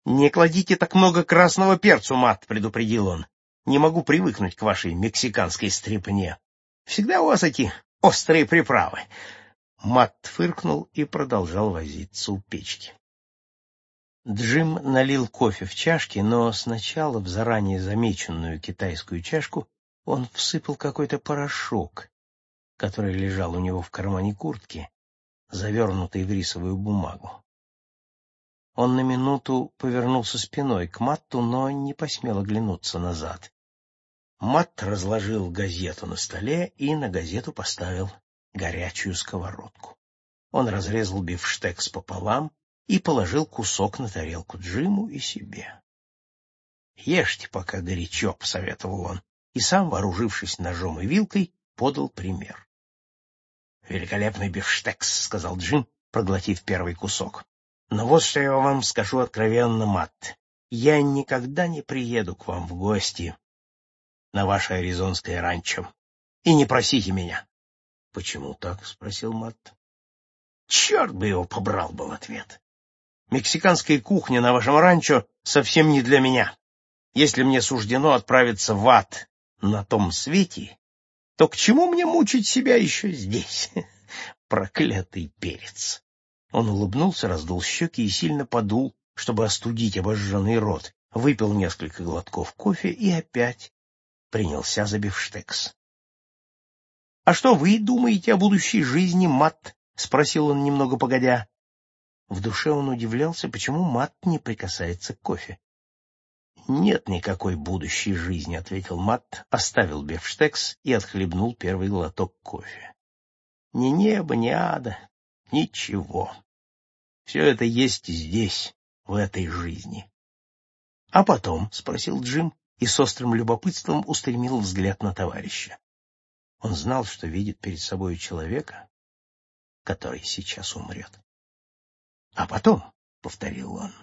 — Не кладите так много красного перцу, Матт, — предупредил он. — Не могу привыкнуть к вашей мексиканской стряпне. Всегда у вас эти острые приправы. Матт фыркнул и продолжал возиться у печки. Джим налил кофе в чашки, но сначала в заранее замеченную китайскую чашку он всыпал какой-то порошок, который лежал у него в кармане куртки, завернутый в рисовую бумагу. Он на минуту повернулся спиной к Матту, но не посмел оглянуться назад. Матт разложил газету на столе и на газету поставил горячую сковородку. Он разрезал бифштекс пополам и положил кусок на тарелку Джиму и себе. — Ешьте, пока горячо, — посоветовал он, и сам, вооружившись ножом и вилкой, подал пример. — Великолепный бифштекс, — сказал Джим, проглотив первый кусок. — Но вот что я вам скажу откровенно, Матт. Я никогда не приеду к вам в гости на ваше аризонское ранчо. И не просите меня. — Почему так? — спросил Матт. — Черт бы его побрал, — был ответ. — Мексиканская кухня на вашем ранчо совсем не для меня. Если мне суждено отправиться в ад на том свете, то к чему мне мучить себя еще здесь? Проклятый перец! Он улыбнулся, раздул щеки и сильно подул, чтобы остудить обожженный рот, выпил несколько глотков кофе и опять принялся за бифштекс. — А что вы думаете о будущей жизни, Матт? — спросил он немного погодя. В душе он удивлялся, почему Матт не прикасается к кофе. — Нет никакой будущей жизни, — ответил Матт, оставил бифштекс и отхлебнул первый глоток кофе. — Ни неба, ни ада, ничего. Все это есть здесь, в этой жизни. — А потом? — спросил Джим и с острым любопытством устремил взгляд на товарища. Он знал, что видит перед собой человека, который сейчас умрет. — А потом, — повторил он.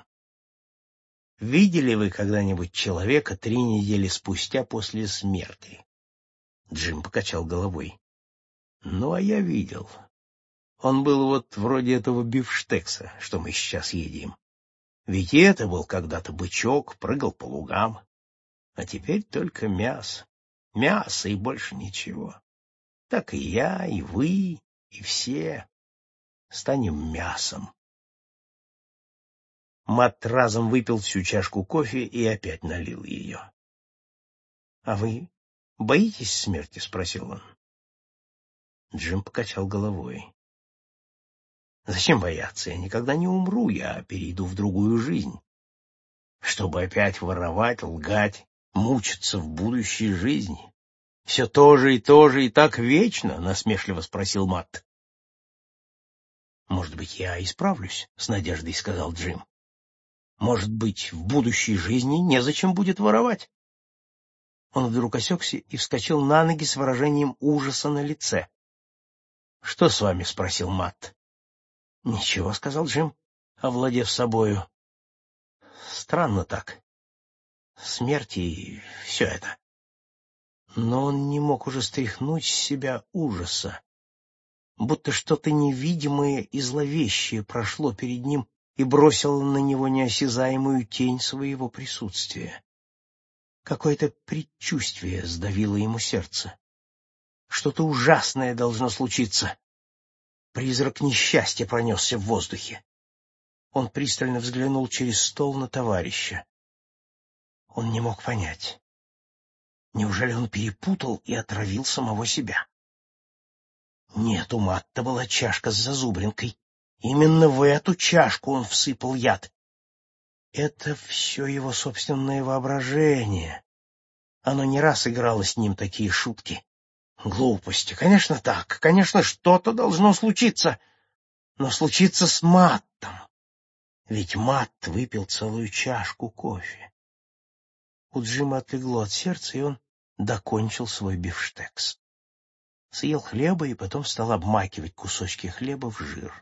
— Видели вы когда-нибудь человека 3 недели спустя после смерти? Джим покачал головой. — Ну, а я видел. Он был вот вроде этого бифштекса, что мы сейчас едим. Ведь и это был когда-то бычок, прыгал по лугам. А теперь только мясо. Мясо и больше ничего. Так и я, и вы, и все станем мясом. Матт разом выпил всю чашку кофе и опять налил ее. — А вы боитесь смерти? — спросил он. Джим покачал головой. — Зачем бояться? Я никогда не умру, я перейду в другую жизнь. Чтобы опять воровать, лгать, мучиться в будущей жизни. — Все то же и так вечно? — насмешливо спросил Матт. — Может быть, я исправлюсь, — с надеждой сказал Джим. — Может быть, в будущей жизни незачем будет воровать? Он вдруг осекся и вскочил на ноги с выражением ужаса на лице. — Что с вами? — спросил Матт. — Ничего, — сказал Джим, овладев собою. — Странно так. Смерть и все это. Но он не мог уже стряхнуть с себя ужаса, будто что-то невидимое и зловещее прошло перед ним и бросило на него неосязаемую тень своего присутствия. Какое-то предчувствие сдавило ему сердце. Что-то ужасное должно случиться. Призрак несчастья пронесся в воздухе. Он пристально взглянул через стол на товарища. Он не мог понять. Неужели он перепутал и отравил самого себя? Нет, у Матта была чашка с зазубринкой. Именно в эту чашку он всыпал яд. Это все его собственное воображение. Оно не раз играло с ним такие шутки. Глупости. Конечно, так. Конечно, что-то должно случиться. Но случиться с Маттом. Ведь Матт выпил целую чашку кофе. У Джима отлегло от сердца, и он докончил свой бифштекс. Съел хлеба и потом стал обмакивать кусочки хлеба в жир.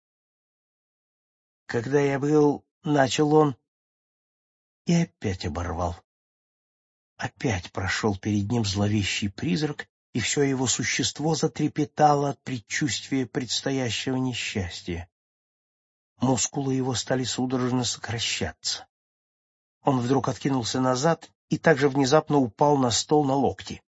Когда я был, начал он, и опять оборвал. Опять прошел перед ним зловещий призрак, и все его существо затрепетало от предчувствия предстоящего несчастья. Мускулы его стали судорожно сокращаться. Он вдруг откинулся назад и также внезапно упал на стол на локти.